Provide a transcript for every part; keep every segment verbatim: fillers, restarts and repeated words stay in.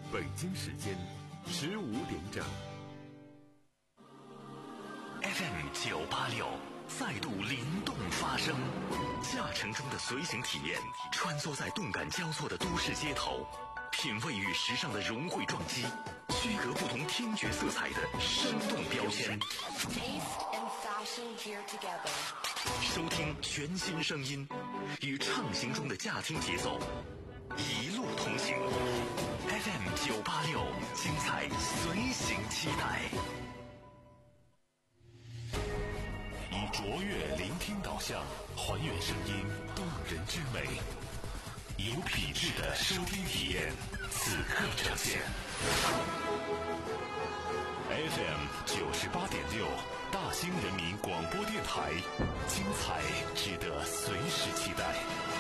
北京时间十五点整。 F M 九八六再度灵动发声，驾乘中的随行体验，穿梭在动感交错的都市街头，品味与时尚的融汇撞击，区隔不同听觉色彩的生动标签。收听全新声音，与畅行中的驾听节奏，一路同行。F M 九八六，精彩随行期待。以卓越聆听导向，还原声音动人之美，有品质的收听体验，此刻呈现。F M 九十八点六，大兴人民广播电台，精彩值得随时期待。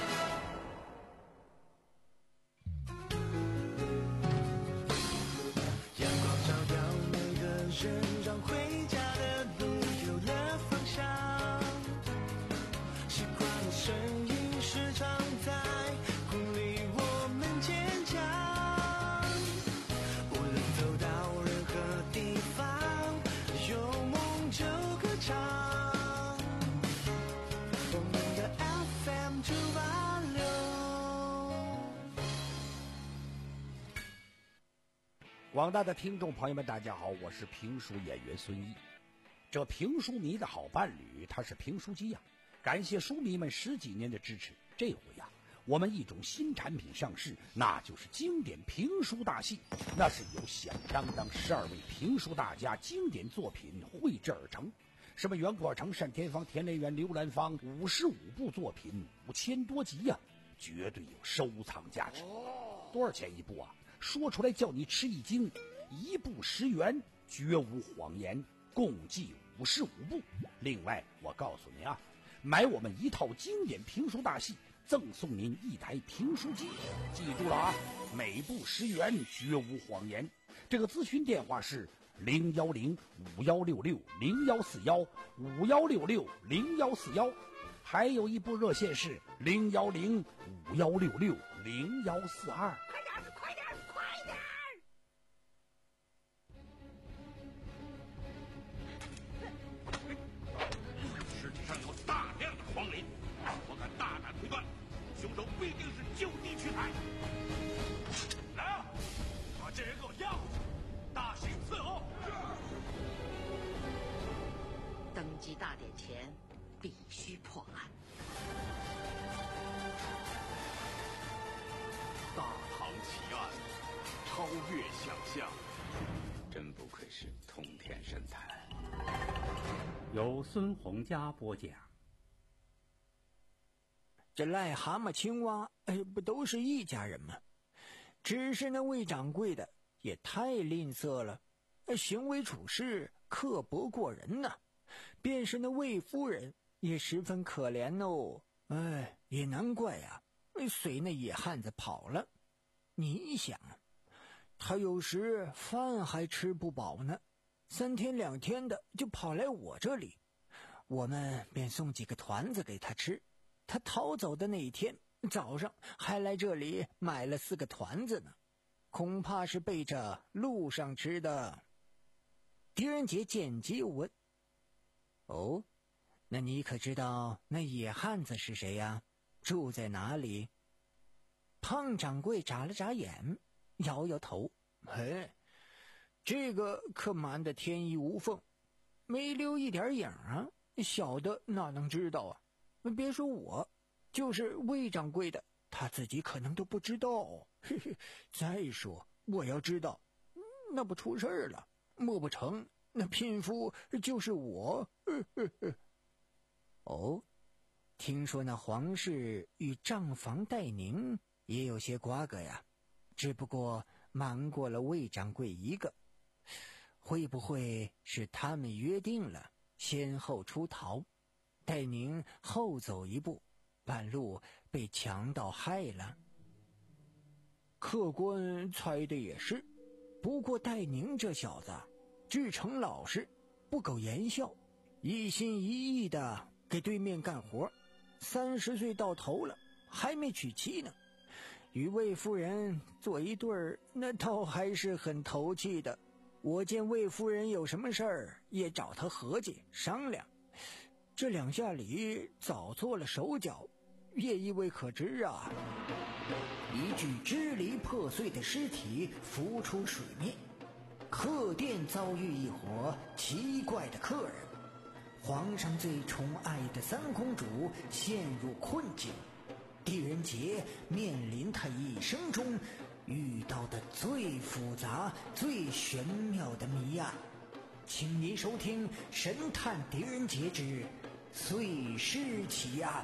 阳光照耀每个人，让回家的路有了方向。习惯的声音时常在鼓励我们坚强。无论走到任何地方，有梦就歌唱。我们的 F M 九八六。 广大的听众朋友们大家好，我是评书演员孙一。这评书迷的好伴侣他是评书机呀、啊，感谢书迷们十几年的支持。这回呀、啊，我们一种新产品上市，那就是经典评书大戏。那是由响当当十二位评书大家经典作品绘制而成，什么袁国成、单田芳、田连元、刘兰芳，五十五部作品，五千多集呀、啊，绝对有收藏价值。多少钱一部啊？说出来叫你吃一惊，一部十元，绝无谎言，共计五十五部。另外我告诉您啊，买我们一套经典评书大戏，赠送您一台评书机。记住了啊，每部十元，绝无谎言。这个咨询电话是零幺零五幺六六零幺四幺五幺六六零幺四幺，还有一部热线是零幺零五幺六六零幺四二。 快点，快点！ 世界上有大量的荒林，我敢大胆推断，凶手必定是就地取材。来啊，把这人给我押回去，大刑伺候。 登基大典前必须破案。 大唐奇案，超越想象， 真不愧是通天神探。 由孙洪佳播讲。 这癞蛤蟆、青蛙，哎，不都是一家人吗？只是那魏掌柜的也太吝啬了，行为处事刻薄过人呐。便是那魏夫人也十分可怜哦。哎，也难怪呀、啊，随那野汉子跑了。你想，他有时饭还吃不饱呢，三天两天的就跑来我这里，我们便送几个团子给他吃。他逃走的那一天早上还来这里买了四个团子呢，恐怕是备着路上吃的。狄仁杰见机又问：哦，那你可知道那野汉子是谁呀？住在哪里？胖掌柜眨了眨眼，摇摇头：哎，这个可瞒得天衣无缝，没留一点影啊，小的哪能知道啊？别说我，就是魏掌柜的他自己可能都不知道。嘿嘿，再说我要知道，那不出事了，莫不成那聘夫就是我？呵呵呵。哦，听说那皇室与账房戴宁也有些瓜葛呀，只不过瞒过了魏掌柜一个，会不会是他们约定了先后出逃，戴宁后走一步，半路被强盗害了？客官猜的也是，不过戴宁这小子至诚老实，不苟言笑，一心一意的给对面干活，三十岁到头了还没娶妻呢。 与魏夫人做一对儿，那倒还是很投气的。我见魏夫人有什么事儿，也找她合计商量。这两下里早做了手脚，也意味可知啊。一具支离破碎的尸体浮出水面，客店遭遇一伙奇怪的客人，皇上最宠爱的三公主陷入困境，狄仁杰面临他一生中遇到的最复杂最玄妙的谜案。请您收听《神探狄仁杰之碎尸奇案》。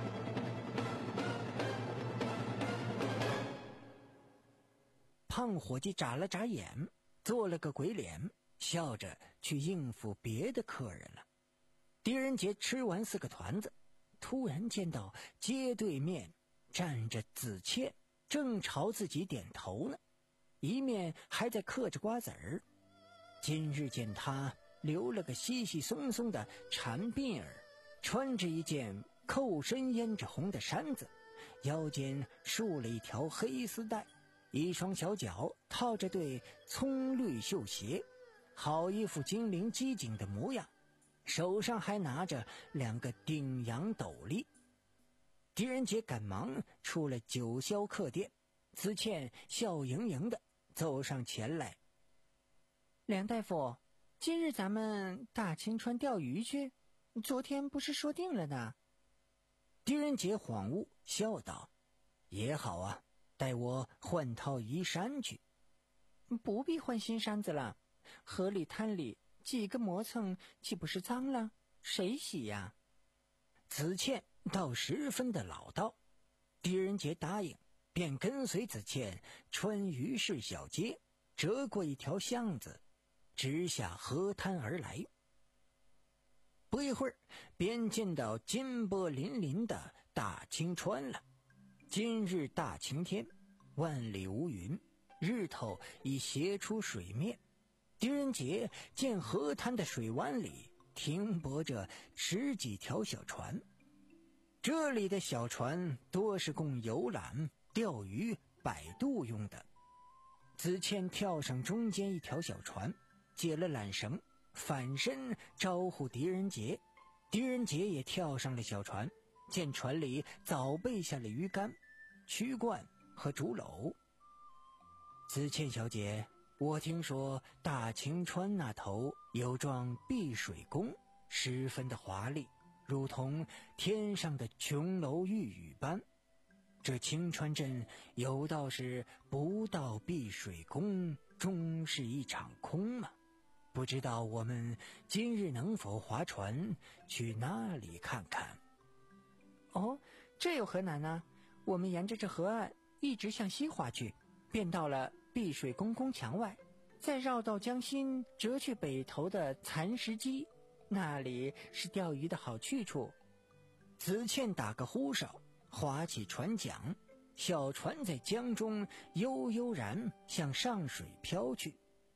胖伙计眨了眨眼，做了个鬼脸，笑着去应付别的客人了。狄仁杰吃完四个团子，突然见到街对面站着子倩，正朝自己点头呢，一面还在嗑着瓜子儿。今日见他留了个稀稀松松的缠鬓儿，穿着一件扣身胭脂红的衫子，腰间束了一条黑丝带，一双小脚套着对葱绿绣鞋，好一副精灵机警的模样，手上还拿着两个顶洋斗笠。狄仁杰赶忙出了九霄客店，子倩笑盈盈的走上前来。梁大夫，今日咱们大清川钓鱼去，昨天不是说定了呢？狄仁杰恍悟笑道：也好啊，带我换套衣衫去。不必换新衫子了，河里滩里几个磨蹭岂不是脏了？谁洗呀？子倩倒十分的老道。狄仁杰答应，便跟随子倩穿鱼市小街，折过一条巷子，直下河滩而来。不一会儿，便见到金波粼粼的大清川了。今日大晴天，万里无云，日头已斜出水面。狄仁杰见河滩的水湾里停泊着十几条小船，这里的小船多是供游览、钓鱼、摆渡用的。子倩跳上中间一条小船，解了缆绳，反身招呼狄仁杰。狄仁杰也跳上了小船，见船里早备下了鱼竿、曲罐和竹篓。子倩小姐，我听说大清川那头有幢碧水宫，十分的华丽，如同天上的琼楼玉宇般。这清川镇有道是不到碧水宫，终是一场空嘛。不知道我们今日能否划船去那里看看？哦，这有何难呢？我们沿着这河岸一直向西划去，便到了碧水宫宫墙外，再绕到江心，折去北头的蚕石矶，那里是钓鱼的好去处。子倩打个呼哨，划起船桨，小船在江中悠悠然向上水飘去。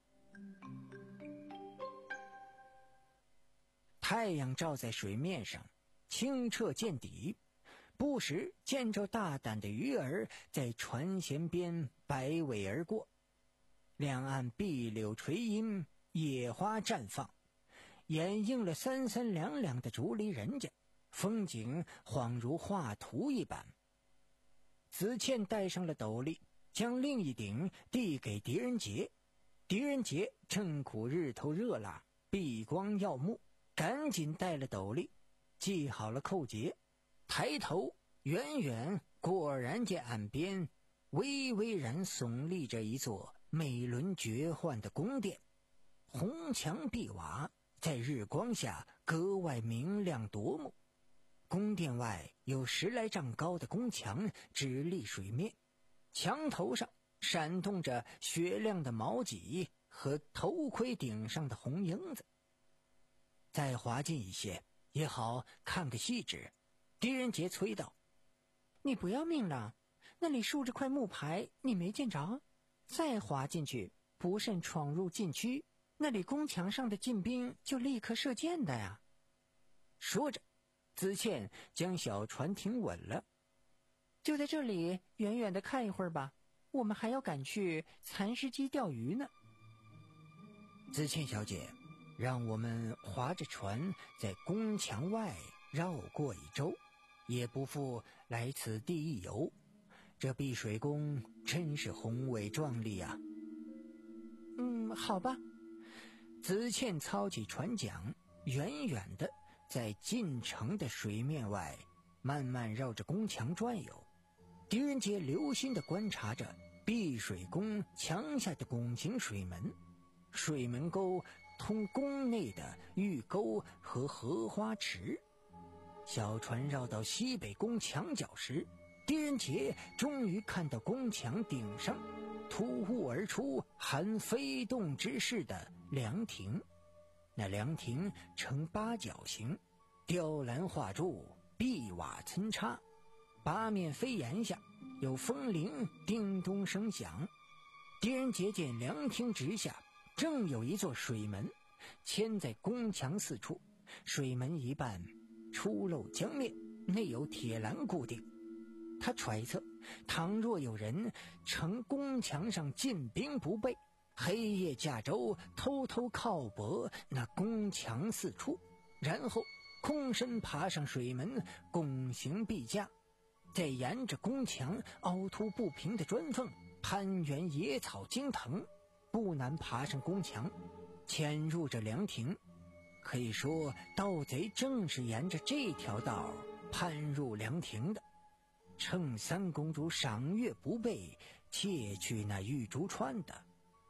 太阳照在水面上，清澈见底，不时见着大胆的鱼儿在船舷边摆尾而过。两岸碧柳垂荫，野花绽放，掩映了三三两两的竹篱人家，风景恍如画图一般。子倩戴上了斗笠，将另一顶递给狄仁杰。狄仁杰正苦日头热辣，避光耀目，赶紧戴了斗笠，系好了扣结，抬头远远果然见岸边巍巍然耸立着一座美轮绝奂的宫殿，红墙碧瓦在日光下格外明亮夺目。宫殿外有十来丈高的宫墙直立水面，墙头上闪动着雪亮的毛戟和头盔顶上的红缨子。再滑进一些也好看个细致。狄仁杰催道：你不要命了？那里竖着块木牌，你没见着？再滑进去，不慎闯入禁区，那里宫墙上的禁兵就立刻射箭的呀。说着，子倩将小船停稳了。 就在这里远远的看一会儿吧，我们还要赶去蚕食矶钓鱼呢。 子倩小姐，让我们划着船在宫墙外绕过一周，也不负来此地一游。这碧水宫真是宏伟壮丽啊。 嗯，好吧。 子倩操起船桨，远远的在进城的水面外慢慢绕着宫墙转悠。狄仁杰留心地观察着碧水宫墙下的拱形水门，水门沟通宫内的御沟和荷花池。小船绕到西北宫墙角时，狄仁杰终于看到宫墙顶上突兀而出含飞动之势的凉亭。那凉亭呈八角形，雕栏画柱，碧瓦参差，八面飞檐下有风铃叮咚声响。狄仁杰见凉亭直下正有一座水门嵌在宫墙四处，水门一半出露江面，内有铁栏固定。他揣测，倘若有人乘宫墙上进兵不备，黑夜驾舟偷偷靠泊那宫墙四处，然后空身爬上水门拱形壁架，再沿着宫墙凹凸不平的砖缝攀援野草茎藤，不难爬上宫墙，潜入这凉亭。可以说盗贼正是沿着这条道攀入凉亭的，趁三公主赏月不备，窃去那玉竹串的。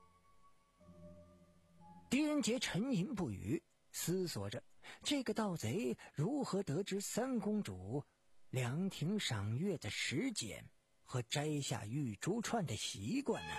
狄仁杰沉吟不语，思索着这个盗贼如何得知三公主凉亭赏月的时间和摘下玉竹串的习惯呢？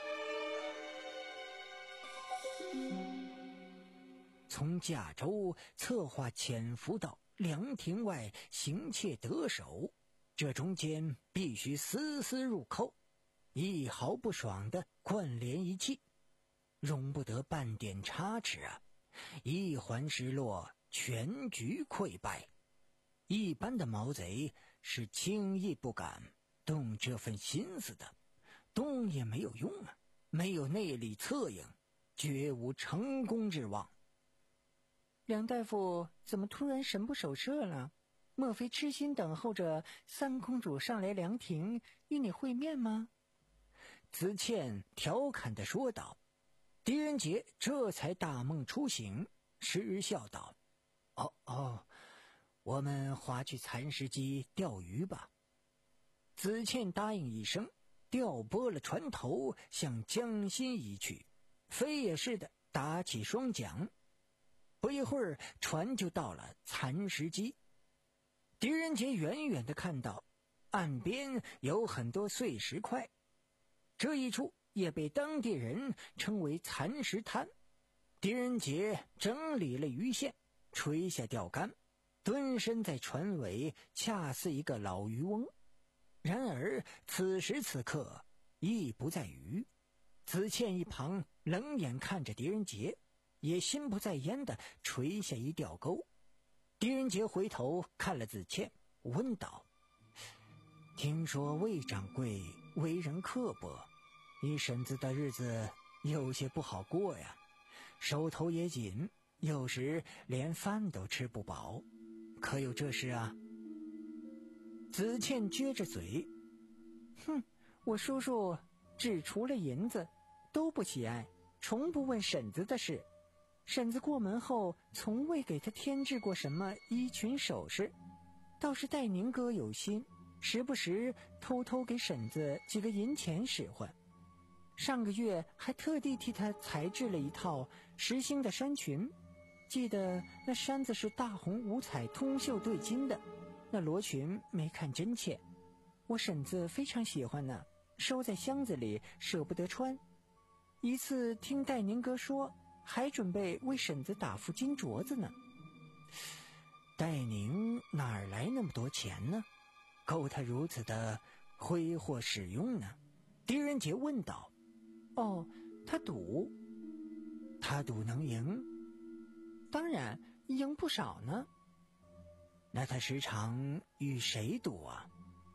从驾舟策划潜伏到凉亭外行窃得手，这中间必须丝丝入扣，一毫不爽的贯连一气，容不得半点差池啊！一环失落，全局溃败。一般的毛贼是轻易不敢动这份心思的，动也没有用啊，没有内力策应，绝无成功之望。 梁大夫怎么突然神不守舍了？莫非痴心等候着三公主上来凉亭与你会面吗？ 子倩调侃地说道。狄仁杰这才大梦初醒，失笑道：哦哦，我们划去蚕食矶钓鱼吧。子倩答应一声，调拨了船头向江心移去，飞也似的打起双桨。不一会儿，船就到了蚕食矶。狄仁杰远远地看到岸边有很多碎石块，这一处也被当地人称为蚕食滩。狄仁杰整理了鱼线，垂下钓竿，蹲身在船尾，恰似一个老渔翁。然而此时此刻意不在鱼。子倩一旁冷眼看着狄仁杰，也心不在焉地垂下一钓钩。狄仁杰回头看了子倩，问道：听说魏掌柜为人刻薄，你婶子的日子有些不好过呀，手头也紧，有时连饭都吃不饱，可有这事啊？子倩撅着嘴， 哼，我叔叔只除了银子都不喜爱，从不问婶子的事。婶子过门后从未给他添置过什么衣裙首饰，倒是戴宁哥有心，时不时偷偷给婶子几个银钱使唤。上个月还特地替他裁制了一套实心的衫裙，记得那衫子是大红五彩通绣对金的，那罗裙没看真切，我婶子非常喜欢呢，收在箱子里舍不得穿。一次听戴宁哥说，还准备为婶子打副金镯子呢。 戴宁哪儿来那么多钱呢？够他如此的挥霍使用呢？狄仁杰问道。 哦，他赌。 他赌能赢？ 当然，赢不少呢。 那他时常与谁赌啊？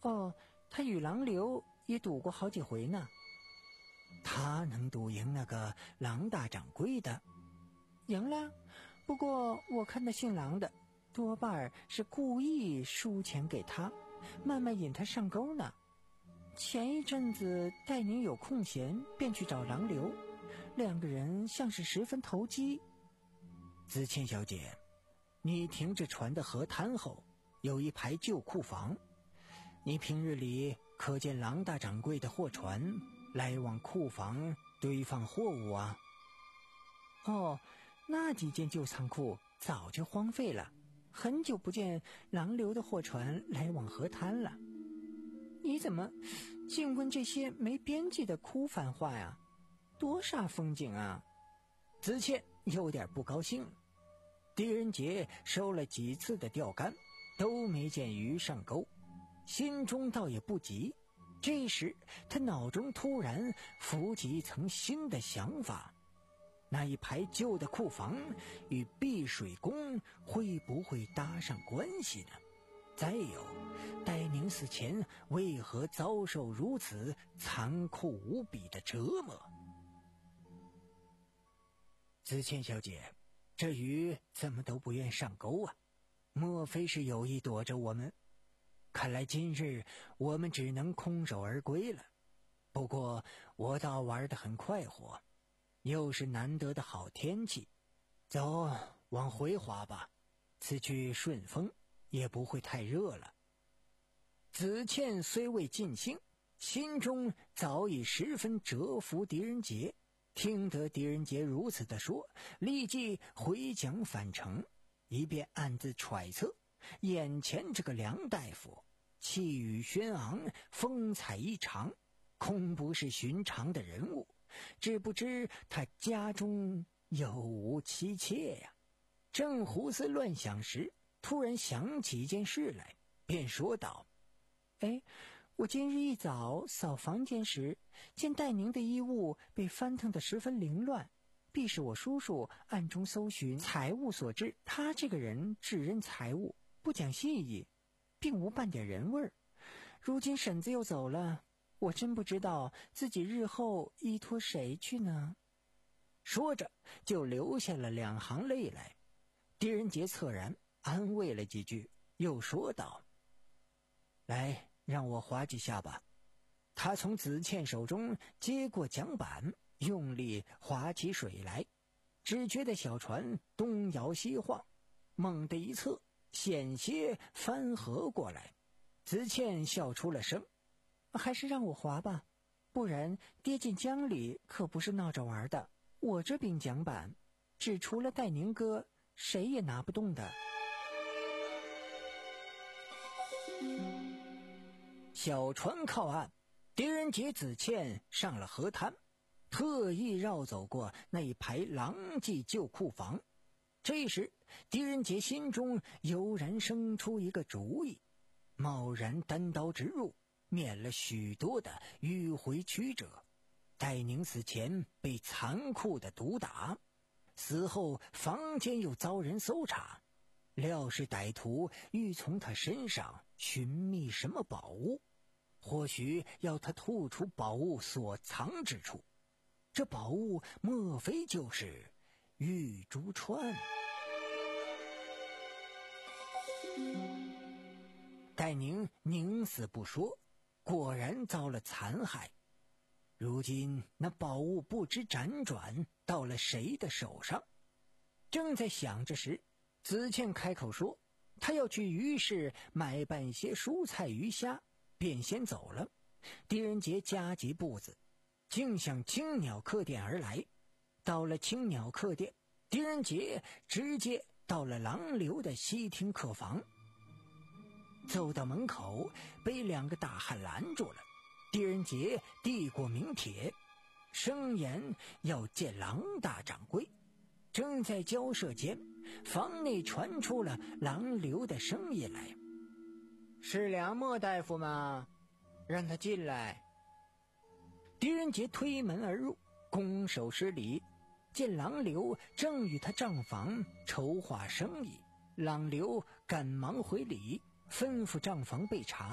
哦，他与郎流也赌过好几回呢。他能赌赢那个郎大掌柜的？赢了，不过我看那姓郎的多半是故意输钱给他，慢慢引他上钩呢。前一阵子戴宁有空闲便去找郎流，两个人像是十分投机。子倩小姐，你停着船的河滩后有一排旧库房，你平日里可见郎大掌柜的货船来往库房堆放货物啊？哦，那几间旧仓库早就荒废了，很久不见郎流的货船来往河滩了。你怎么净问这些没边际的枯繁话呀？多煞风景啊！子倩有点不高兴了。狄仁杰收了几次的钓竿，都没见鱼上钩，心中倒也不急。这时他脑中突然浮起一层新的想法，那一排旧的库房与碧水宫会不会搭上关系呢？再有，戴宁死前为何遭受如此残酷无比的折磨？子倩小姐，这鱼怎么都不愿上钩啊？莫非是有意躲着我们？看来今日我们只能空手而归了。不过我倒玩得很快活，又是难得的好天气，走，往回划吧。此去顺风，也不会太热了。子倩虽未尽兴，心中早已十分折服狄仁杰。听得狄仁杰如此的说，立即回桨返程，一边暗自揣测眼前这个梁大夫气宇轩昂，风采异常，恐不是寻常的人物，只不知他家中有无妻妾呀？正胡思乱想时，突然想起一件事来，便说道：哎，我今日一早扫房间时，见戴宁的衣物被翻腾得十分凌乱，必是我叔叔暗中搜寻财物所致。他这个人只认财物，不讲信义，并无半点人味儿。如今婶子又走了，我真不知道自己日后依托谁去呢？说着就流下了两行泪来。狄仁杰恻然安慰了几句，又说道：来，让我划几下吧。他从子倩手中接过桨板，用力划起水来，只觉得小船东摇西晃，猛地一侧，险些翻河过来。子倩笑出了声：还是让我划吧，不然跌进江里可不是闹着玩的。我这柄桨板只除了戴宁哥谁也拿不动的。小船靠岸，狄仁杰、子倩上了河滩，特意绕走过那一排狼藉旧库房。这时狄仁杰心中油然生出一个主意，贸然单刀直入，免了许多的迂回曲折。戴宁死前被残酷的毒打，死后房间又遭人搜查，料是歹徒欲从他身上寻觅什么宝物，或许要他吐出宝物所藏之处。这宝物莫非就是玉珠串？戴宁宁死不说，果然遭了残害。如今那宝物不知辗转到了谁的手上。正在想着时，子倩开口说他要去鱼市买办些蔬菜鱼虾，便先走了。狄仁杰加急步子，竟向青鸟客店而来。到了青鸟客店，狄仁杰直接到了郎流的西厅客房。走到门口，被两个大汉拦住了。狄仁杰递过名帖，声言要见郎大掌柜。正在交涉间，房内传出了郎流的声音来：是梁莫大夫吗？让他进来。狄仁杰推门而入，拱手施礼，见郎流正与他账房筹划生意。郎流赶忙回礼，吩咐账房备茶。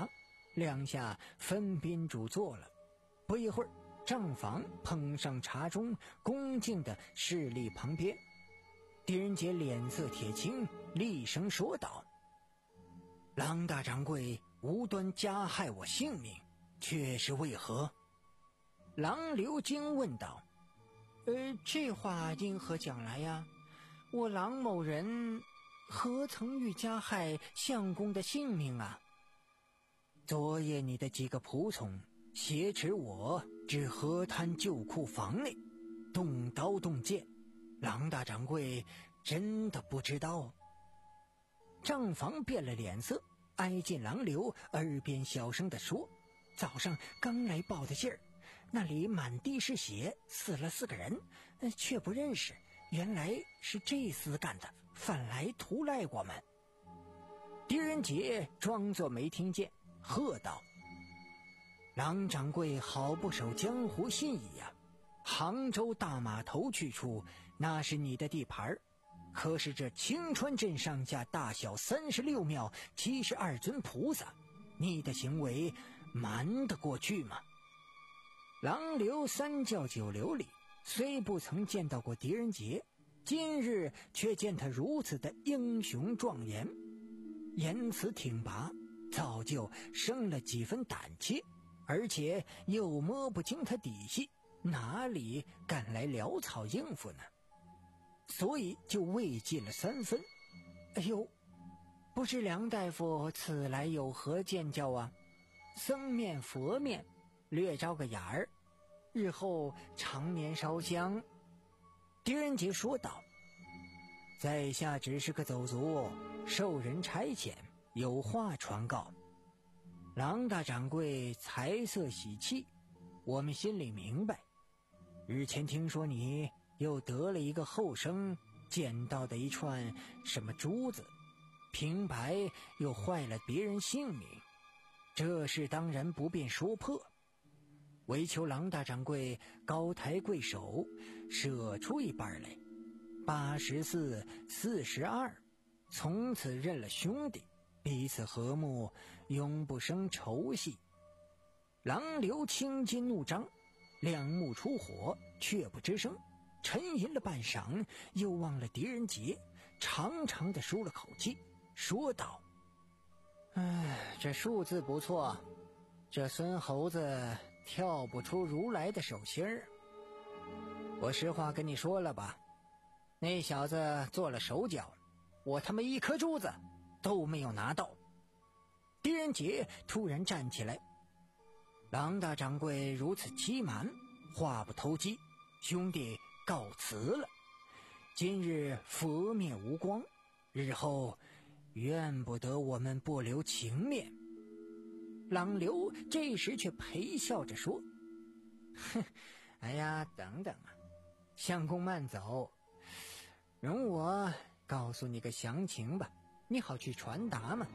两下分宾主坐了。不一会儿，账房捧上茶盅，恭敬地侍立旁边。狄仁杰脸色铁青，厉声说道：“郎大掌柜无端加害我性命，却是为何？”郎刘惊问道：“呃，这话因何讲来呀？我郎某人何曾欲加害相公的性命啊？昨夜你的几个仆从挟持我至河滩旧库房内，动刀动剑，郎大掌柜真的不知道？”账房变了脸色，挨近郎刘耳边小声地说：“早上刚来报的信儿，那里满地是血，死了四个人，呃、却不认识，原来是这厮干的，反来图赖我们。”狄仁杰装作没听见，喝道：“郎掌柜好不守江湖信义呀！杭州大码头去处，那是你的地盘，可是这青川镇上下大小三十六庙，七十二尊菩萨，你的行为瞒得过去吗？”郎刘三教九流里虽不曾见到过狄仁杰，今日却见他如此的英雄壮言，言辞挺拔，早就生了几分胆怯，而且又摸不清他底细，哪里敢来潦草应付呢？所以就畏惧了三分。哎呦，不知梁大夫此来有何见教啊？僧面佛面，略招个眼儿，日后常年烧香。狄仁杰说道：“在下只是个走卒，受人差遣，有话传告。郎大掌柜财色喜气，我们心里明白。日前听说你又得了一个后生捡到的一串什么珠子，平白又坏了别人性命，这事当然不便说破，唯求郎大掌柜高抬贵手，舍出一半来，八十四四十二，从此认了兄弟，彼此和睦，永不生仇隙。”郎刘青筋怒张，两目出火，却不吱声，沉吟了半晌，又望了狄仁杰，长长的舒了口气，说道：“唉，这数字不错，这孙猴子跳不出如来的手心儿。我实话跟你说了吧，那小子做了手脚，我他妈一颗珠子都没有拿到。”狄仁杰突然站起来：“郎大掌柜如此欺瞒，话不投机，兄弟告辞了。今日佛面无光，日后怨不得我们不留情面。”郎刘这时却陪笑着说：“哼，哎呀，等等啊，相公慢走，容我告诉你个详情吧，你好去传达嘛。”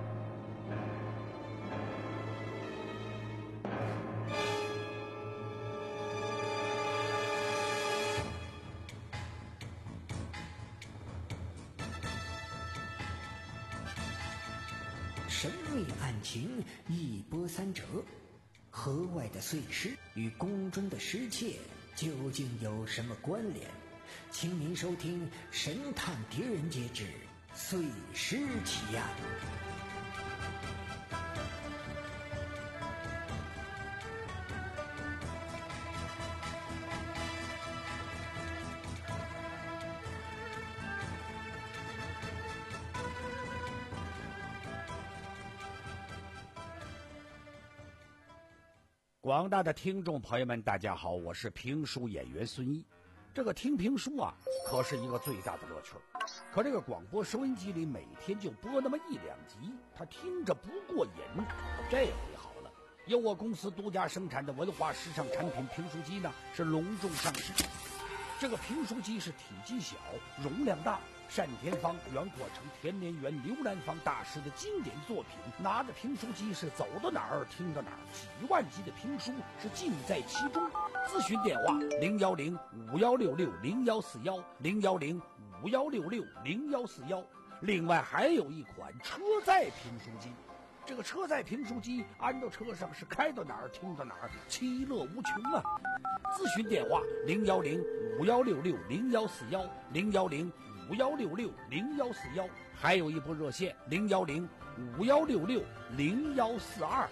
神秘案情一波三折，河外的碎尸与宫中的失窃究竟有什么关联？请您收听《神探狄仁杰之碎尸奇案》。 广大的听众朋友们，大家好，我是评书演员孙毅。这个听评书啊，可是一个最大的乐趣。可这个广播收音机里每天就播那么一两集，他听着不过瘾。这回好了，由我公司独家生产的文化时尚产品评书机呢，是隆重上市。这个评书机是体积小，容量大，单田芳、袁阔成、田连元、刘兰芳大师的经典作品，拿着评书机是走到哪儿听到哪儿，几万集的评书是尽在其中。咨询电话零幺零五幺六六零幺四幺零幺零五幺六六零幺四幺。另外还有一款车载评书机， 这个车载评书机安到车上是开到哪儿听到哪儿，其乐无穷啊！咨询电话零幺零五幺六六零幺四幺零幺零五幺六六零幺四幺，还有一部热线零幺零五幺六六零幺四二。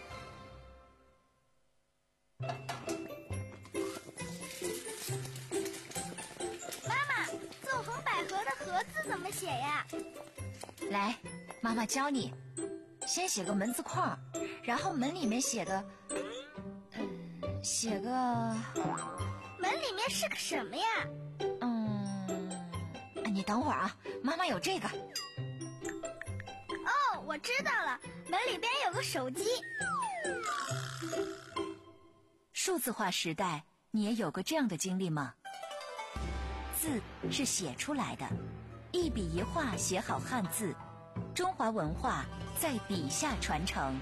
妈妈，纵横捭阖的阖字怎么写呀？ 来，妈妈教你。先写个门字框，然后门里面写个，嗯，写个。 门里面是个什么呀？ 嗯，你等会儿啊，妈妈有这个。 哦，我知道了，门里边有个手机。 数字化时代，你也有过这样的经历吗？字是写出来的，一笔一画写好汉字，中华文化在笔下传承。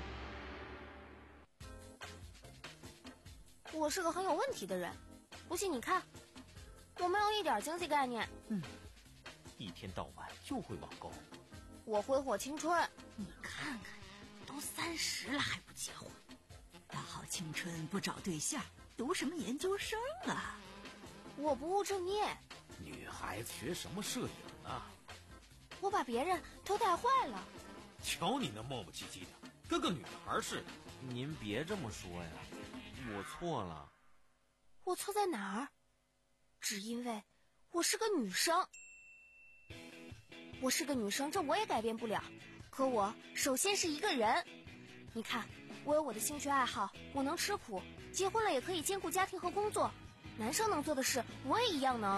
我是个很有问题的人，不信你看，我没有一点经济概念。 嗯，一天到晚就会网购。 我挥霍青春。 你看看，都三十了还不结婚，大好青春不找对象，读什么研究生啊？ 我不务正业。 女孩子学什么摄影啊？ 我把别人都带坏了。 瞧你那磨磨唧唧的，跟个女孩似的。 您别这么说呀，我错了。 我错在哪儿？只因为我是个女生。我是个女生，这我也改变不了。可我首先是一个人。你看，我有我的兴趣爱好，我能吃苦，结婚了也可以兼顾家庭和工作。男生能做的事，我也一样能。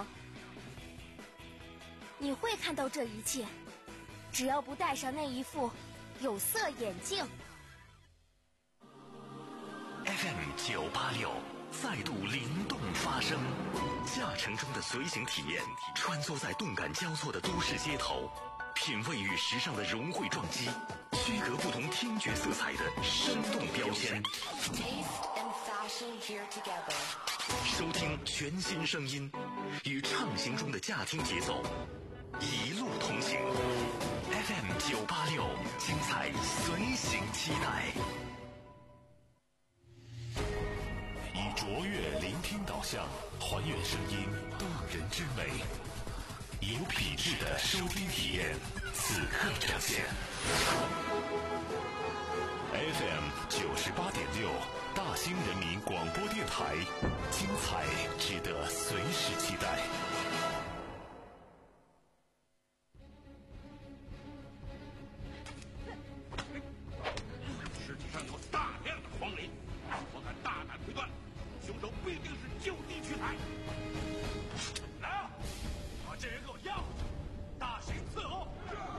你会看到这一切，只要不戴上那一副有色眼镜。 F M 九八六再度灵动发声，驾乘中的随行体验，穿梭在动感交错的都市街头，品味与时尚的融汇撞击，区隔不同听觉色彩的生动标签。收听全新声音，与畅行中的驾听节奏，一路同行。F M 九八六，精彩随行期待。以卓越聆听导向，还原声音动人之美，有品质的收听体验，此刻呈现。F M 九十八点六，大兴人民广播电台，精彩值得随时期待。 世界上有大量的荒林，我敢大胆推断，凶手必定是就地取材。来啊，把这人给我押回去，大刑伺候。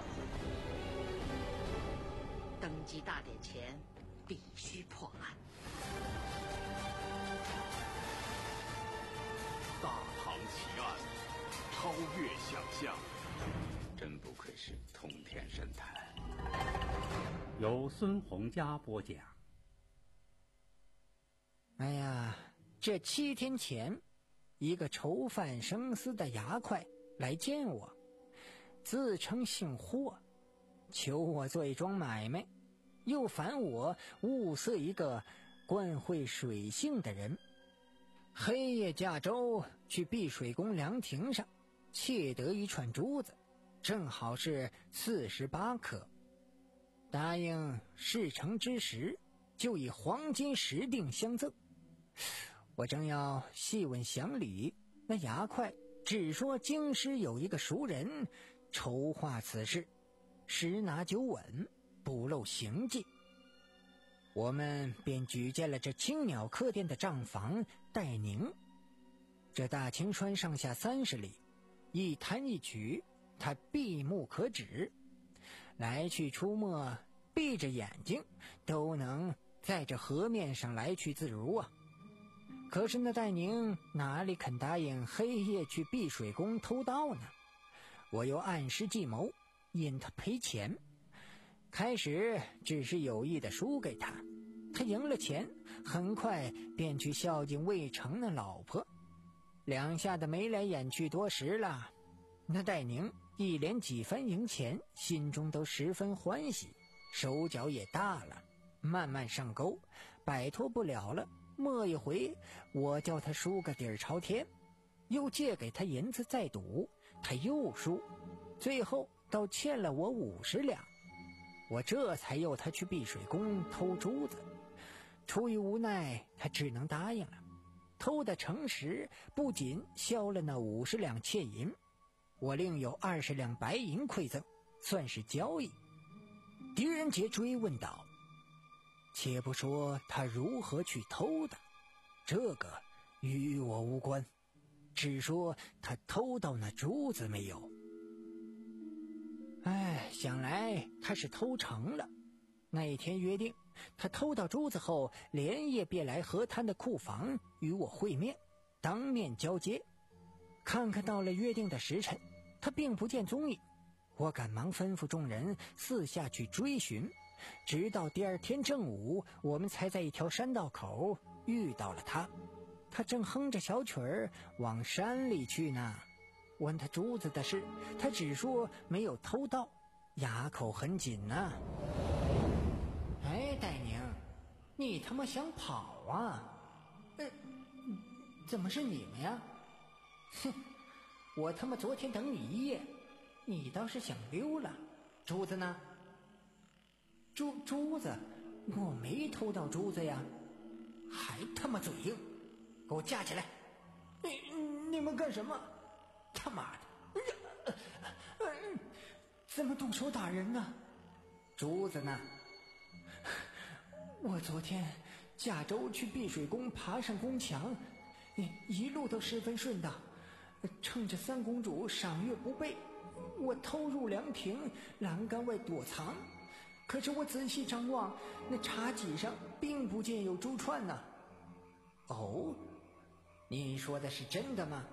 登基大典前必须破案。 大唐奇案，超越想象， 真不愧是通天神探。 由孙洪佳播讲。 哎呀，这七天前，一个愁犯生死的衙快来见我，自称姓霍，求我做一桩买卖，又烦我物色一个官会水性的人，黑夜驾舟去碧水宫凉亭上，窃得一串珠子，正好是四十八颗。答应事成之时，就以黄金十锭相赠。我正要细问详理，那衙快只说京师有一个熟人筹划此事，十拿九稳，不露行迹。我们便举荐了这青鸟客店的账房戴宁。这大青川上下三十里，一滩一曲，他闭目可指，来去出没，闭着眼睛都能在这河面上来去自如啊。可是那戴宁哪里肯答应黑夜去碧水宫偷盗呢？我又暗施计谋，引他赔钱。开始只是有意的输给他，他赢了钱，很快便去孝敬未成的老婆，两下子眉来眼去多时了。那戴宁一连几番赢钱，心中都十分欢喜，手脚也大了。 慢慢上钩，摆脱不了了。末一回，我叫他输个底儿朝天，又借给他银子再赌，他又输，最后倒欠了我五十两。我这才诱他去碧水宫偷珠子，出于无奈，他只能答应了。偷的诚实，不仅消了那五十两欠银，我另有二十两白银馈赠，算是交易。狄仁杰追问道：且不说他如何去偷的，这个与我无关，只说他偷到那珠子没有。哎，想来他是偷成了。那一天约定，他偷到珠子后，连夜便来河滩的库房与我会面，当面交接。看看到了约定的时辰，他并不见踪影，我赶忙吩咐众人四下去追寻，直到第二天正午，我们才在一条山道口遇到了他。他正哼着小曲儿往山里去呢。问他珠子的事，他只说没有偷到，哑口很紧呢、啊。哎，戴宁，你他妈想跑啊？呃，怎么是你们呀？哼，我他妈昨天等你一夜，你倒是想溜了。珠子呢？珠珠子，我没偷到珠子呀！还他妈嘴硬，给我架起来！你你们干什么？他妈的！怎么动手打人呢？珠子呢？我昨天驾舟去碧水宫，爬上宫墙，一路都十分顺当。趁着三公主赏月不备，我偷入凉亭栏杆外躲藏。可是我仔细张望，那茶几上并不见有珠串呢。哦，你说的是真的吗？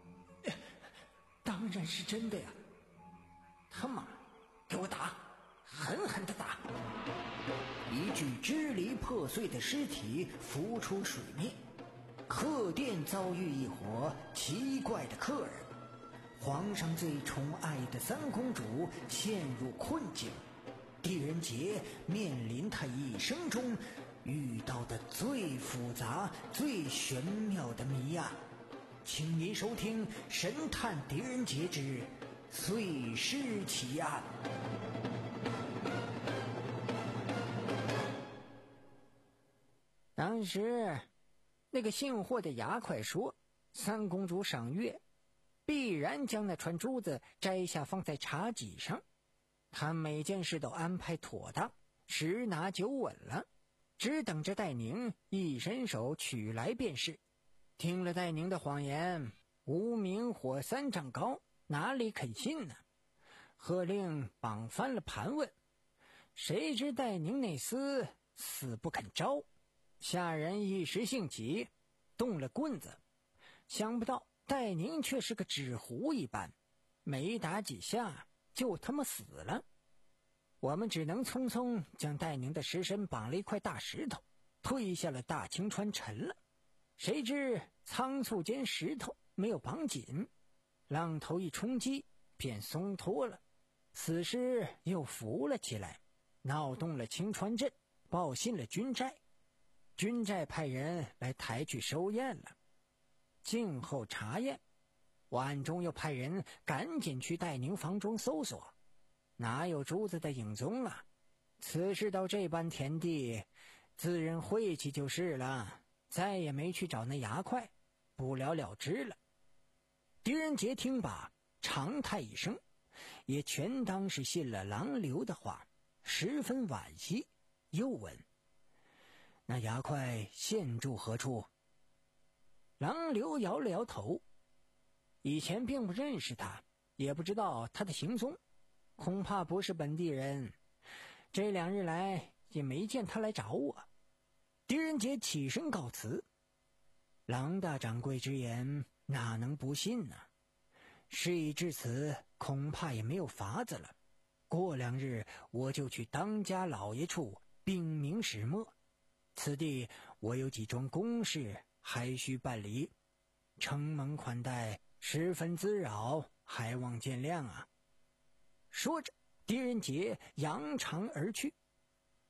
当然是真的呀！他妈，给我打，狠狠地打！一具支离破碎的尸体浮出水面。客店遭遇一伙奇怪的客人，皇上最宠爱的三公主陷入困境，狄仁杰面临他一生中遇到的最复杂、最玄妙的谜案。请您收听《神探狄仁杰之碎尸奇案》。当时那个姓霍的牙快说，三公主赏月必然将那串珠子摘下放在茶几上，他每件事都安排妥当，十拿九稳了，只等着戴宁一伸手取来便是。听了戴宁的谎言，无名火三丈高，哪里肯信呢？喝令绑翻了盘问，谁知戴宁那厮死不肯招，下人一时兴起，动了棍子，想不到戴宁却是个纸糊一般，没打几下就他妈死了。我们只能匆匆将戴宁的尸身绑了一块大石头，推下了大清川沉了。谁知仓促间石头没有绑紧，浪头一冲击便松脱了，死尸又浮了起来，闹动了清川镇，报信了军寨。军寨派人来抬去收验了。静候查验，晚中又派人赶紧去戴宁房中搜索，哪有珠子的影踪啊？此事到这般田地，自认晦气就是了，再也没去找那牙快，不了了之了。狄仁杰听罢长叹一声，也全当是信了郎刘的话，十分惋惜，又问：那牙快现住何处？郎刘摇了摇头，以前并不认识他，也不知道他的行踪，恐怕不是本地人，这两日来也没见他来找我。狄仁杰起身告辞，郎大掌柜之言哪能不信呢？事已至此，恐怕也没有法子了。过两日我就去当家老爷处禀明始末，此地我有几桩公事还需办理，承蒙款待，十分滋扰，还望见谅啊。说着狄仁杰扬长而去。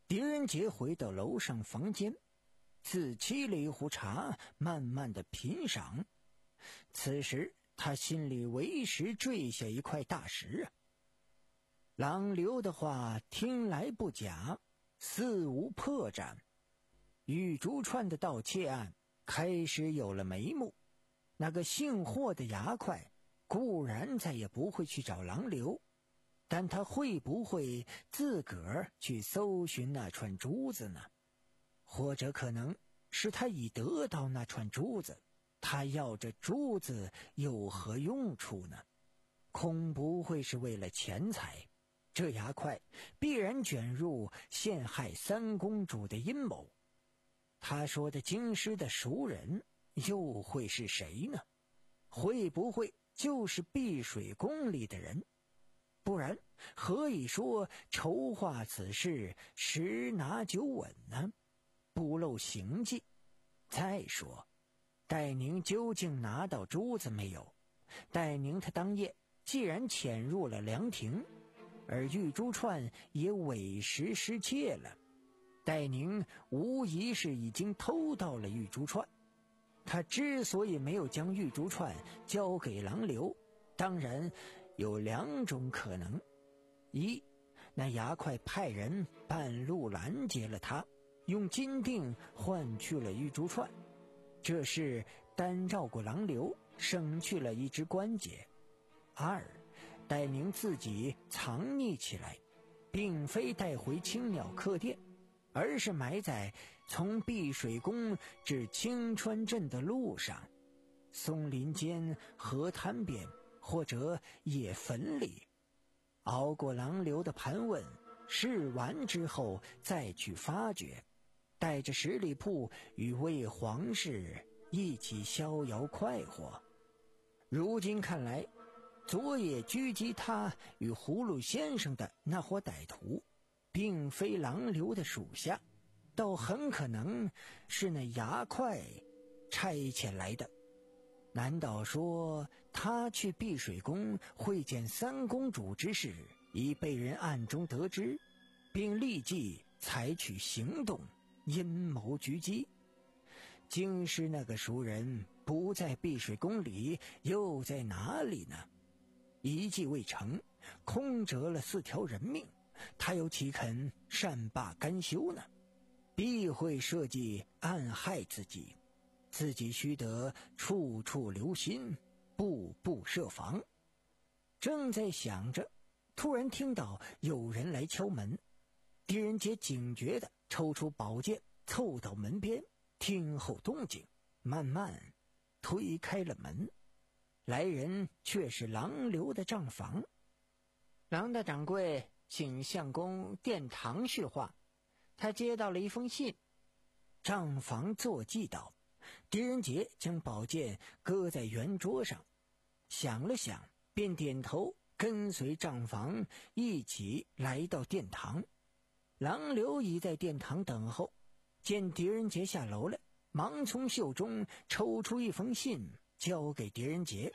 狄仁杰回到楼上房间，自沏了一壶茶，慢慢的品赏。此时他心里为时坠下一块大石啊。郎刘的话听来不假，似无破绽。玉竹串的盗窃案开始有了眉目。那个姓霍的牙快固然再也不会去找郎刘，但他会不会自个儿去搜寻那串珠子呢？或者可能是他已得到那串珠子，他要这珠子有何用处呢？恐不会是为了钱财，这牙快必然卷入陷害三公主的阴谋。他说的京师的熟人又会是谁呢？会不会就是碧水宫里的人？不然何以说筹划此事十拿九稳呢？不露行迹。再说戴宁究竟拿到珠子没有？戴宁他当夜既然潜入了凉亭，而玉珠串也委实失窃了，戴宁无疑是已经偷到了玉珠串。他之所以没有将玉珠串交给郎刘，当然有两种可能：一，那牙快派人半路拦截了他，用金锭换去了玉珠串，这事单绕过郎刘，省去了一只关节；二，戴宁自己藏匿起来，并非带回青鸟客店，而是埋在从碧水宫至青川镇的路上，松林间、河滩边或者野坟里。熬过郎刘的盘问，试完之后再去发掘，带着十里铺与魏皇室一起逍遥快活。如今看来，昨夜狙击他与葫芦先生的那伙歹徒并非郎刘的属下，倒很可能是那牙快差遣来的。难道说他去碧水宫会见三公主之事已被人暗中得知，并立即采取行动，阴谋狙击？京师那个熟人不在碧水宫里，又在哪里呢？一计未成，空折了四条人命，他又岂肯善罢甘休呢？必会设计暗害自己，自己须得处处留心，步步设防。正在想着，突然听到有人来敲门。狄仁杰警觉地抽出宝剑，凑到门边，听候动静，慢慢推开了门。来人却是郎刘的账房。郎大掌柜，请相公殿堂叙话。他接到了一封信。账房坐骑道。狄仁杰将宝剑搁在圆桌上，想了想，便点头，跟随账房一起来到殿堂。郎刘已在殿堂等候，见狄仁杰下楼了，忙从袖中抽出一封信交给狄仁杰。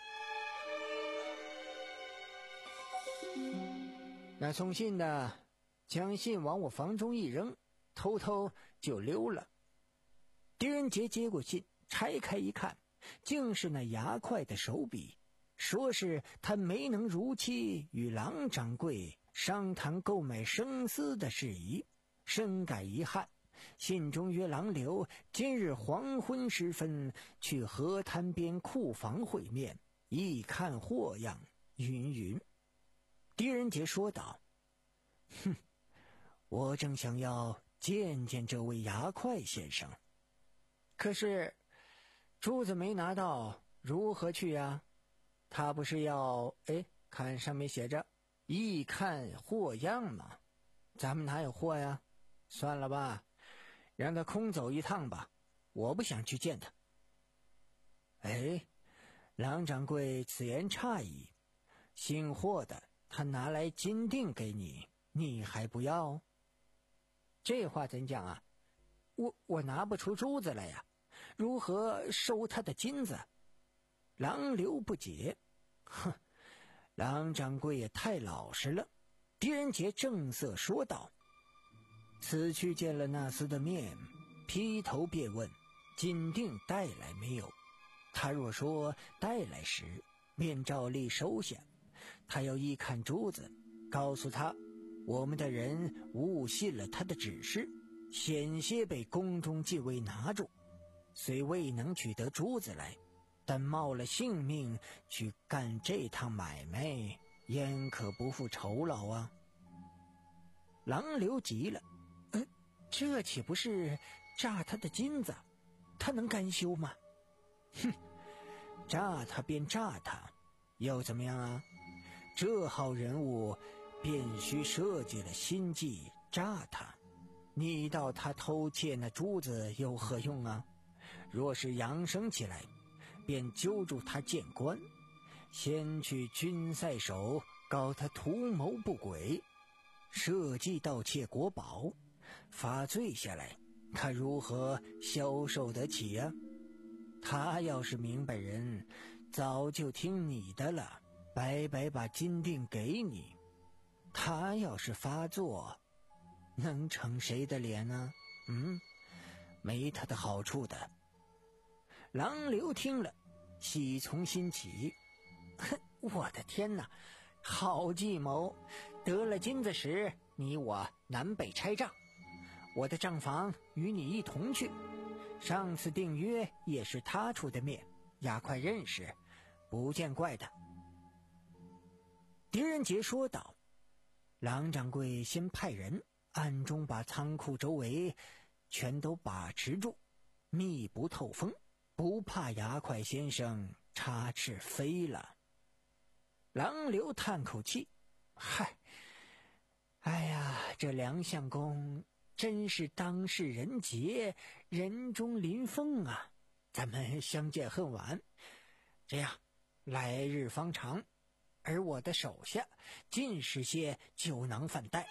那送信的将信往我房中一扔，偷偷就溜了。狄仁杰接过信，拆开一看，竟是那牙快的手笔，说是他没能如期与郎掌柜商谈购买生丝的事宜，深感遗憾。信中约郎刘今日黄昏时分去河滩边库房会面，一看货样，云云。狄仁杰说道：哼，我正想要见见这位牙快先生，可是珠子没拿到，如何去呀？他不是要哎，看上面写着一看货样吗？咱们哪有货呀？算了吧，让他空走一趟吧，我不想去见他。哎，郎掌柜此言差矣，姓霍的他拿来金锭给你，你还不要？这话怎讲啊？我我拿不出珠子来呀，如何收他的金子？郎刘不解，哼，郎掌柜也太老实了。狄仁杰正色说道： 此去见了那厮的面，劈头便问金锭带来没有。他若说带来时，便照例收下。他要一看珠子，告诉他我们的人误信了他的指示，险些被宫中禁卫拿住，虽未能取得珠子来，但冒了性命去干这趟买卖，焉可不负酬劳啊？郎流急了，呃，这岂不是诈他的金子？他能甘休吗？哼，诈他便诈他，又怎么样啊？这号人物便须设计了心计诈他。你道他偷窃那珠子有何用啊？若是扬升起来，便揪住他见官，先去军塞手告他图谋不轨，设计盗窃国宝，罚罪下来，他如何消受得起呀、啊？他要是明白人，早就听你的了，白白把金锭给你。他要是发作，能成谁的脸呢？嗯，没他的好处的。郎流听了，喜从心起，哼，我的天哪，好计谋！得了金子时，你我南北拆账，我的账房与你一同去。上次订约也是他出的面，牙快认识，不见怪的。狄仁杰说道。郎掌柜先派人暗中把仓库周围全都把持住，密不透风，不怕牙快先生插翅飞了。郎流叹口气，嗨，哎呀，这梁相公真是当世人杰，人中临风啊！咱们相见恨晚，这样，来日方长，而我的手下尽是些酒囊饭袋。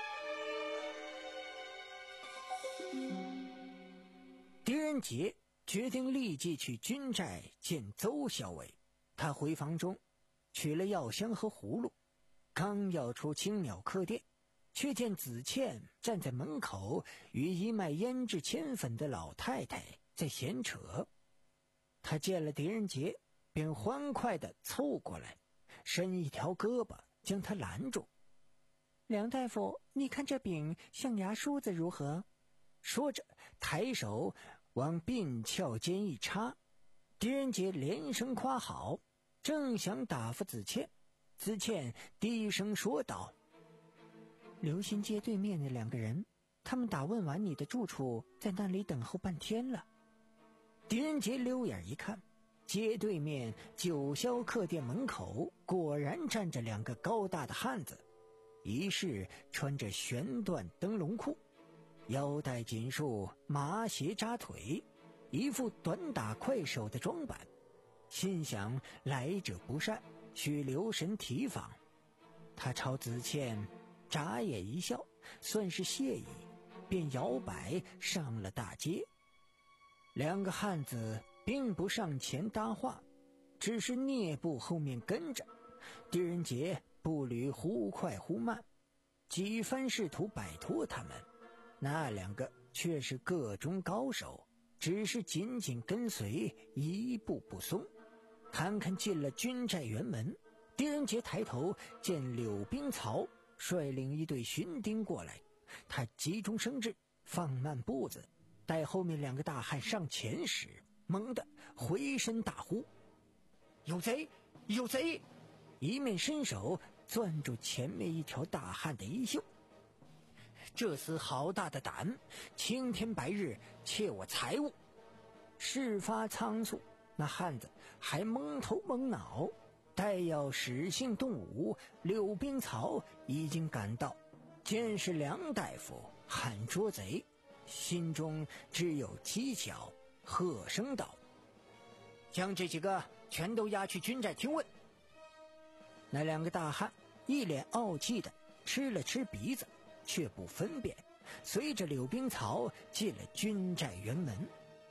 狄仁杰决定立即去军寨见邹校尉。他回房中取了药箱和葫芦，刚要出青鸟客店，却见子倩站在门口与一卖胭脂铅粉的老太太在闲扯。他见了狄仁杰，便欢快地凑过来，伸一条胳膊将他拦住。梁大夫，你看这饼象牙梳子如何？说着抬手往鬓鞘间一插。狄仁杰连声夸好，正想打发子倩，子倩低声说道：流心街对面的两个人，他们打问完你的住处，在那里等候半天了。狄仁杰溜眼一看，街对面九霄客店门口果然站着两个高大的汉子，一是穿着旋缎灯笼裤，腰带紧束，麻鞋扎腿，一副短打快手的装扮。心想来者不善，需留神提防。他朝子倩眨眼一笑，算是谢意，便摇摆上了大街。两个汉子并不上前搭话，只是蹑步后面跟着。狄仁杰步履忽快忽慢，几番试图摆脱他们，那两个却是个中高手，只是紧紧跟随，一步不松。坎坎进了军寨辕门，狄仁杰抬头见柳冰曹率领一队巡丁过来，他急中生智，放慢步子，待后面两个大汉上前时，猛地回身大呼：有贼，有贼！一面伸手攥住前面一条大汉的衣袖。这厮好大的胆，青天白日窃我财物！事发仓促，那汉子还蒙头蒙脑，待要使性动武，柳冰曹已经赶到，见是梁大夫，喊捉贼，心中只有蹊跷，喝声道：将这几个全都押去军寨听问。那两个大汉一脸傲气的吃了吃鼻子，却不分辨，随着柳冰曹进了军寨辕门。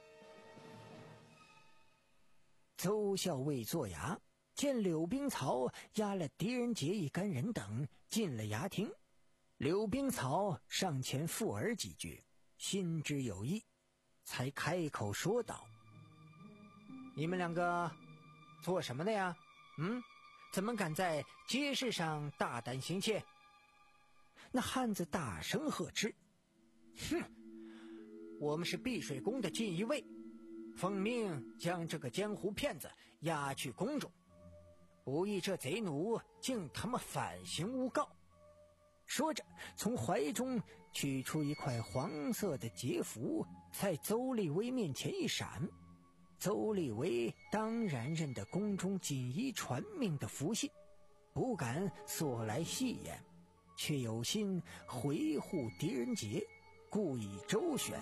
邹校尉坐衙，见柳冰曹押了狄仁杰一干人等进了衙厅， 柳冰草上前附耳几句，心知有意，才开口说道：你们两个做什么的呀？嗯，怎么敢在街市上大胆行窃？那汉子大声呵斥：哼，我们是碧水宫的锦衣卫，奉命将这个江湖骗子押去宫中，不意这贼奴竟他妈反行诬告。说着，从怀中取出一块黄色的节符，在邹立威面前一闪。邹立威当然认得宫中锦衣传命的符信，不敢索来细言，却有心回护狄仁杰，故意周旋。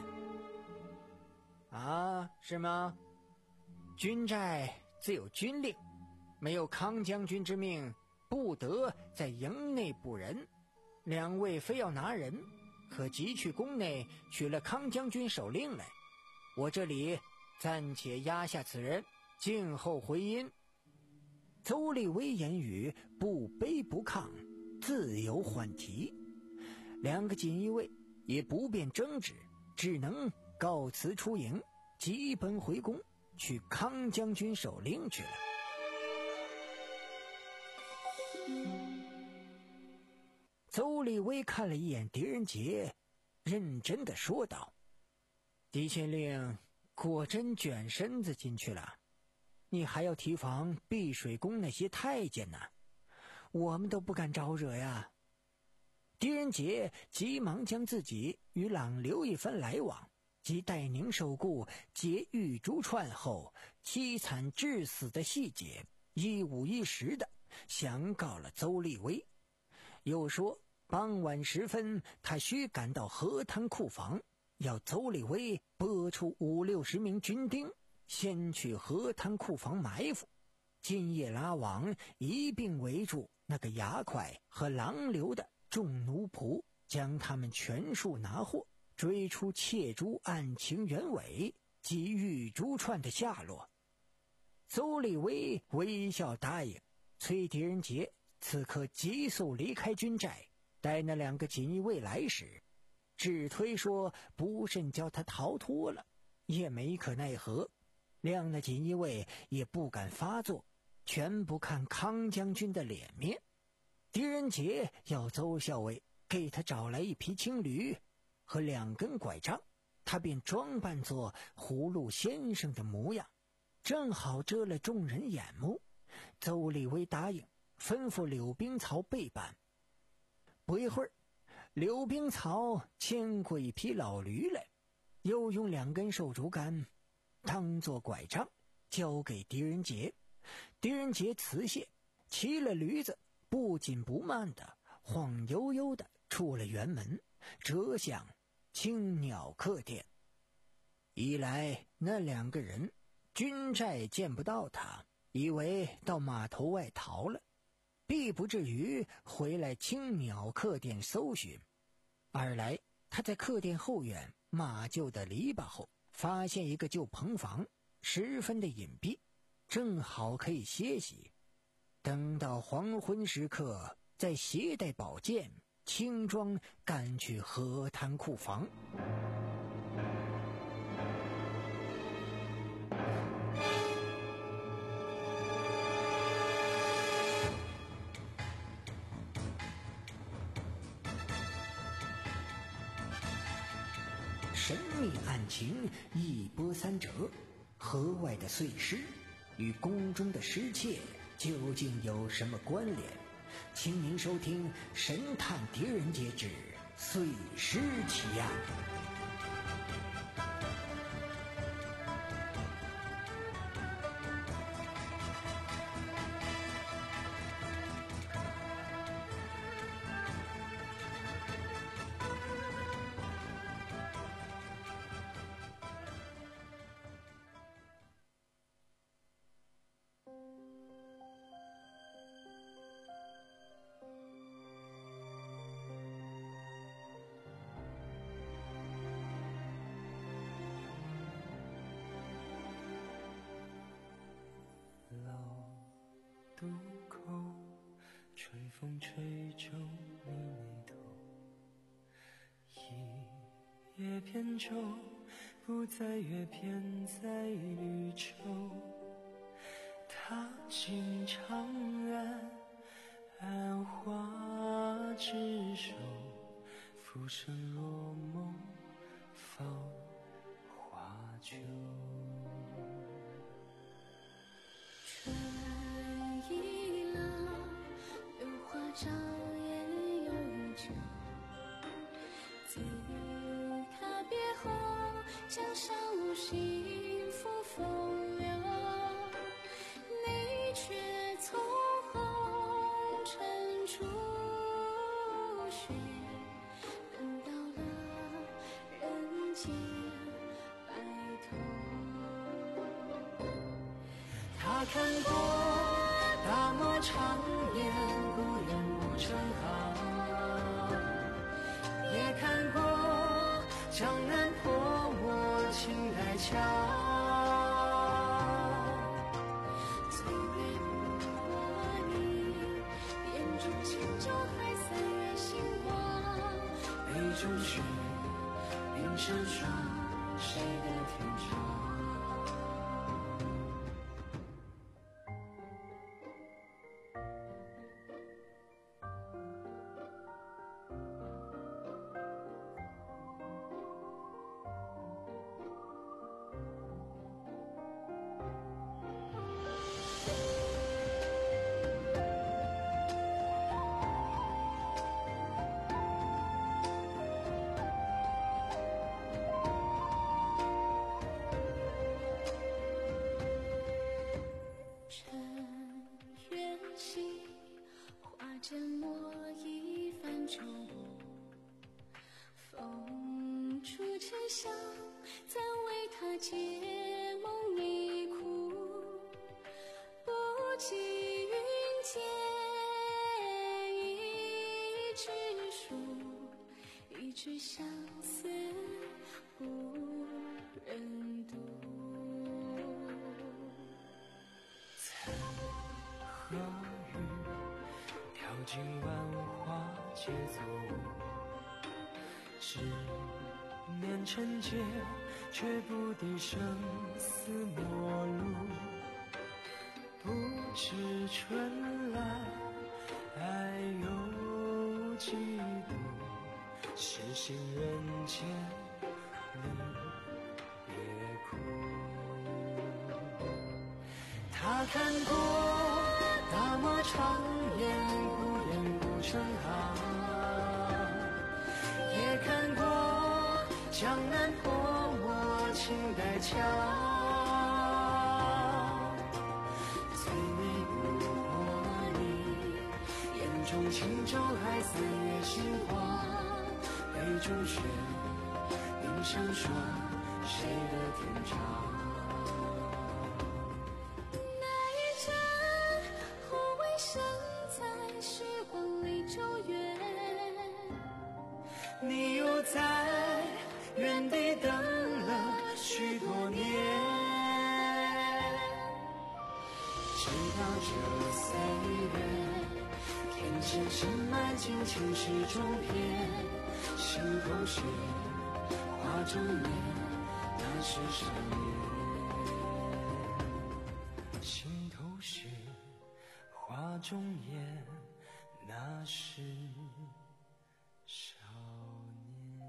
啊，是吗？军寨自有军令，没有康将军之命，不得在营内捕人。两位非要拿人，可即去宫内取了康将军手令来，我这里暂且压下此人，静候回音。邹立威言语不卑不亢，自有缓题，两个锦衣卫也不便争执，只能告辞出营，急奔回宫取康将军手令去了。邹立威看了一眼狄仁杰，认真的说道：狄县令果真卷身子进去了，你还要提防碧水宫那些太监呢，我们都不敢招惹呀。狄仁杰急忙将自己与朗刘一番来往及戴宁受雇劫玉珠串后凄惨致死的细节一五一十的详告了邹立威，又说傍晚时分他需赶到河滩库房，要邹立威拨出五六十名军丁，先去河滩库房埋伏，今夜拉网一并围住那个牙快和郎流的众奴仆，将他们全数拿获，追出窃珠案情原委及玉珠串的下落。邹立威微笑答应，催狄仁杰此刻急速离开军寨，待那两个锦衣卫来时，只推说不慎叫他逃脱了，也没可奈何。两那锦衣卫也不敢发作，全不看康将军的脸面。狄仁杰要邹校尉给他找来一匹青驴和两根拐杖，他便装扮作葫芦先生的模样，正好遮了众人眼目。邹立威答应，吩咐柳冰曹备办。不一会儿，柳冰曹牵过一匹老驴来，又用两根瘦竹竿当作拐杖交给狄仁杰。狄仁杰辞谢，骑了驴子，不紧不慢的晃悠悠的出了园门，折向青鸟客店。一来那两个人军寨见不到他，以为到码头外逃了，必不至于回来青鸟客店搜寻；二来他在客店后院马厩的篱笆后发现一个旧棚房，十分的隐蔽，正好可以歇息。等到黄昏时刻，再携带宝剑轻装赶去河滩库房。神秘案情一波三折，河外的碎尸与宫中的失窃究竟有什么关联？请您收听《神探狄仁杰之碎尸奇案》。 渡口，春风吹皱你眉头， 越偏舟，不再越偏在绿洲。踏尽长安，安花之手，浮生若梦，芳华旧。 春意了，榴花照艳又一秋。自他别后，江上无幸福风流。你却从红尘初雪，等到了人间白头。 他看过大漠长烟，孤雁不成行，也看过江南泼墨青黛墙。 岁月不过你，眼中轻舟还三月星光。 杯中雪，冰山霜，谁的天长？ 风出尘香，暂为他解梦一哭。不及云间一纸书，一纸相思无人读。 残荷雨，跳进万花皆作舞。只念尘劫，却不敌生死陌路。不知春来，爱有几度？是行人间离别苦。他看过大漠长烟，孤雁不成行。也看过江南泼墨青黛墙，最美不过你，眼中轻舟还三月星光。杯中雪，冰上霜，谁的天长？ 那一盏后为生在时光里久远。 你又在原地等了许多年，直到这岁月，天前深埋进青史中篇，心头血，画中烟，那是少年。心头血，画中烟，那是少年。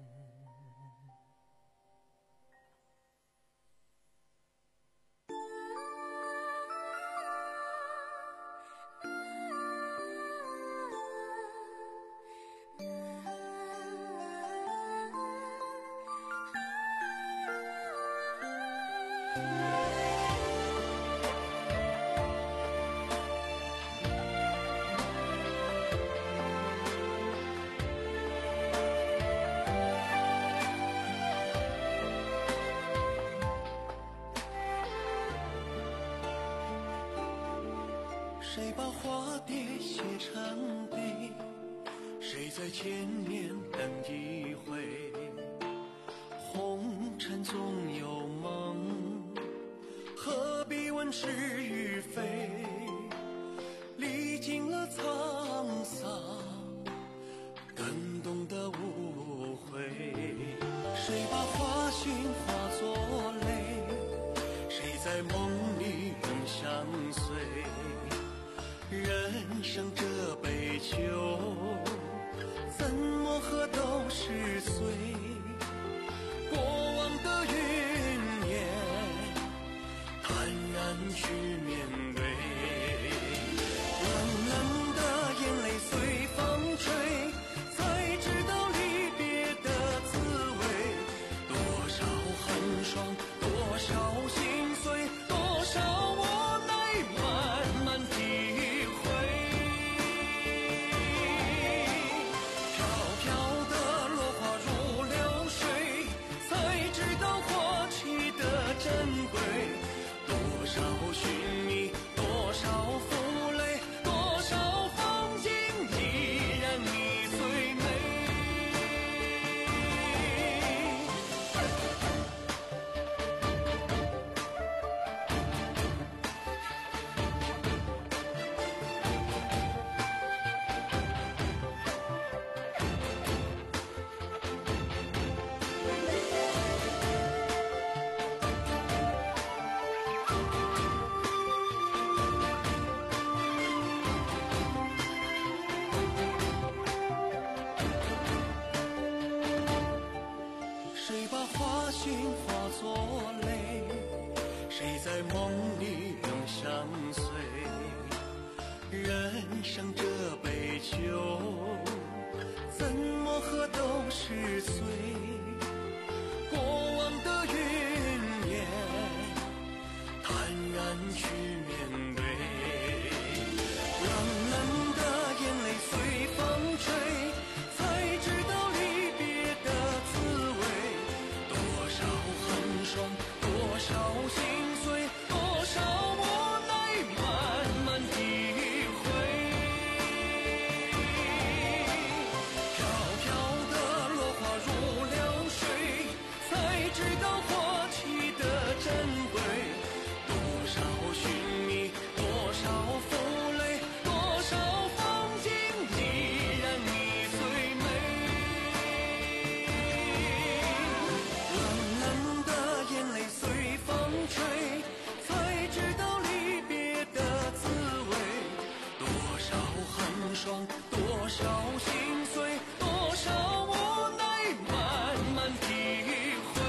谁把花蝶写成碑？谁在千年等一回？红尘总有梦，何必问是与非？历经了沧桑，更懂得无悔。 在梦里仍相随。人生这杯酒，怎么喝都是醉。过往的云烟，坦然去面对。冷冷的眼泪随风吹，才知道离别的滋味。多少寒霜，多少心碎，多少无奈慢慢体会。飘飘的落花如流水，才知道活起的珍贵。多少寻觅，多少负累，多少风景依然你最美。谁把花心化作泪？谁在梦里仍相随？人生这杯酒，怎么喝都是醉。过往的云烟，坦然去面对。冷冷的眼泪随风吹，才知道离别的滋味。多少寒霜，多少心碎，多少无奈慢慢体会。飘飘的落花如流水，才知道活起的珍贵。多少寻觅，多少负累，多少风景依然你最美。冷冷的眼泪随风吹，才知道离别的滋味。多少寒霜，多少心碎，多少无奈慢慢体会。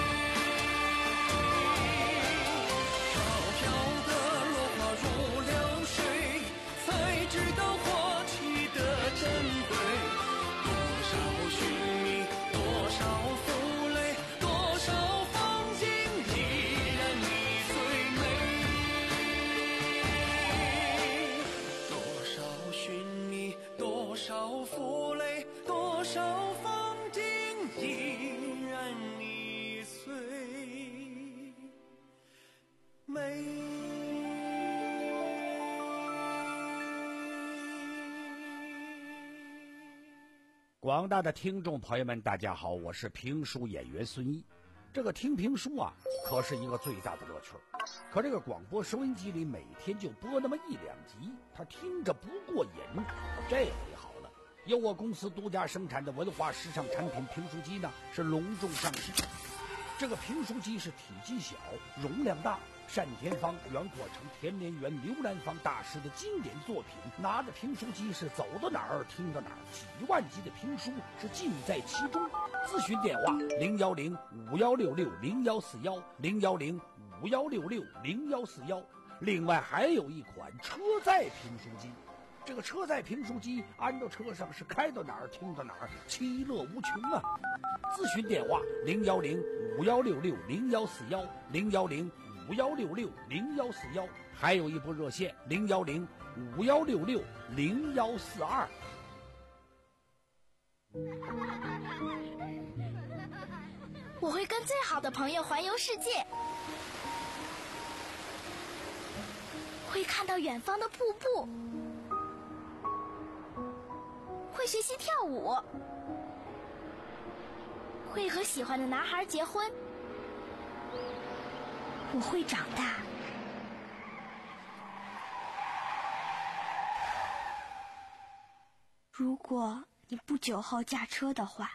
飘飘的落花如流水，才知道活起的珍贵。多少寻觅，多少负累，多少风景依然你最美。多少寻觅，多少负累，多少风景依然你最美。 广大的听众朋友们，大家好，我是评书演员孙一。这个听评书啊，可是一个最大的乐趣。可这个广播收音机里每天就播那么一两集，他听着不过瘾。这回好了，由我公司独家生产的文化时尚产品评书机呢，是隆重上市。这个评书机是体积小，容量大，单田芳、袁阔成、田连元、刘兰芳大师的经典作品。拿着评书机是走到哪儿听到哪儿，几万集的评书是尽在其中。咨询电话零幺零五幺六六零幺四幺零幺零五幺六六零幺四幺。另外还有一款车载评书机。这个车载评书机安到车上是开到哪儿听到哪儿，其乐无穷啊！咨询电话零幺零五幺六六零幺四幺零幺零五幺六六零幺四幺，还有一部热线零幺零五幺六六零幺四二。 我会跟最好的朋友环游世界，会看到远方的瀑布，会学习跳舞，会和喜欢的男孩结婚。我会长大。如果你不酒后驾车的话，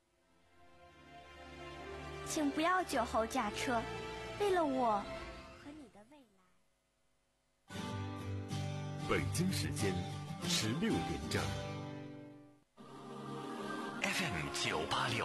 请不要酒后驾车，为了我和北京时间十六点整。F M 九八六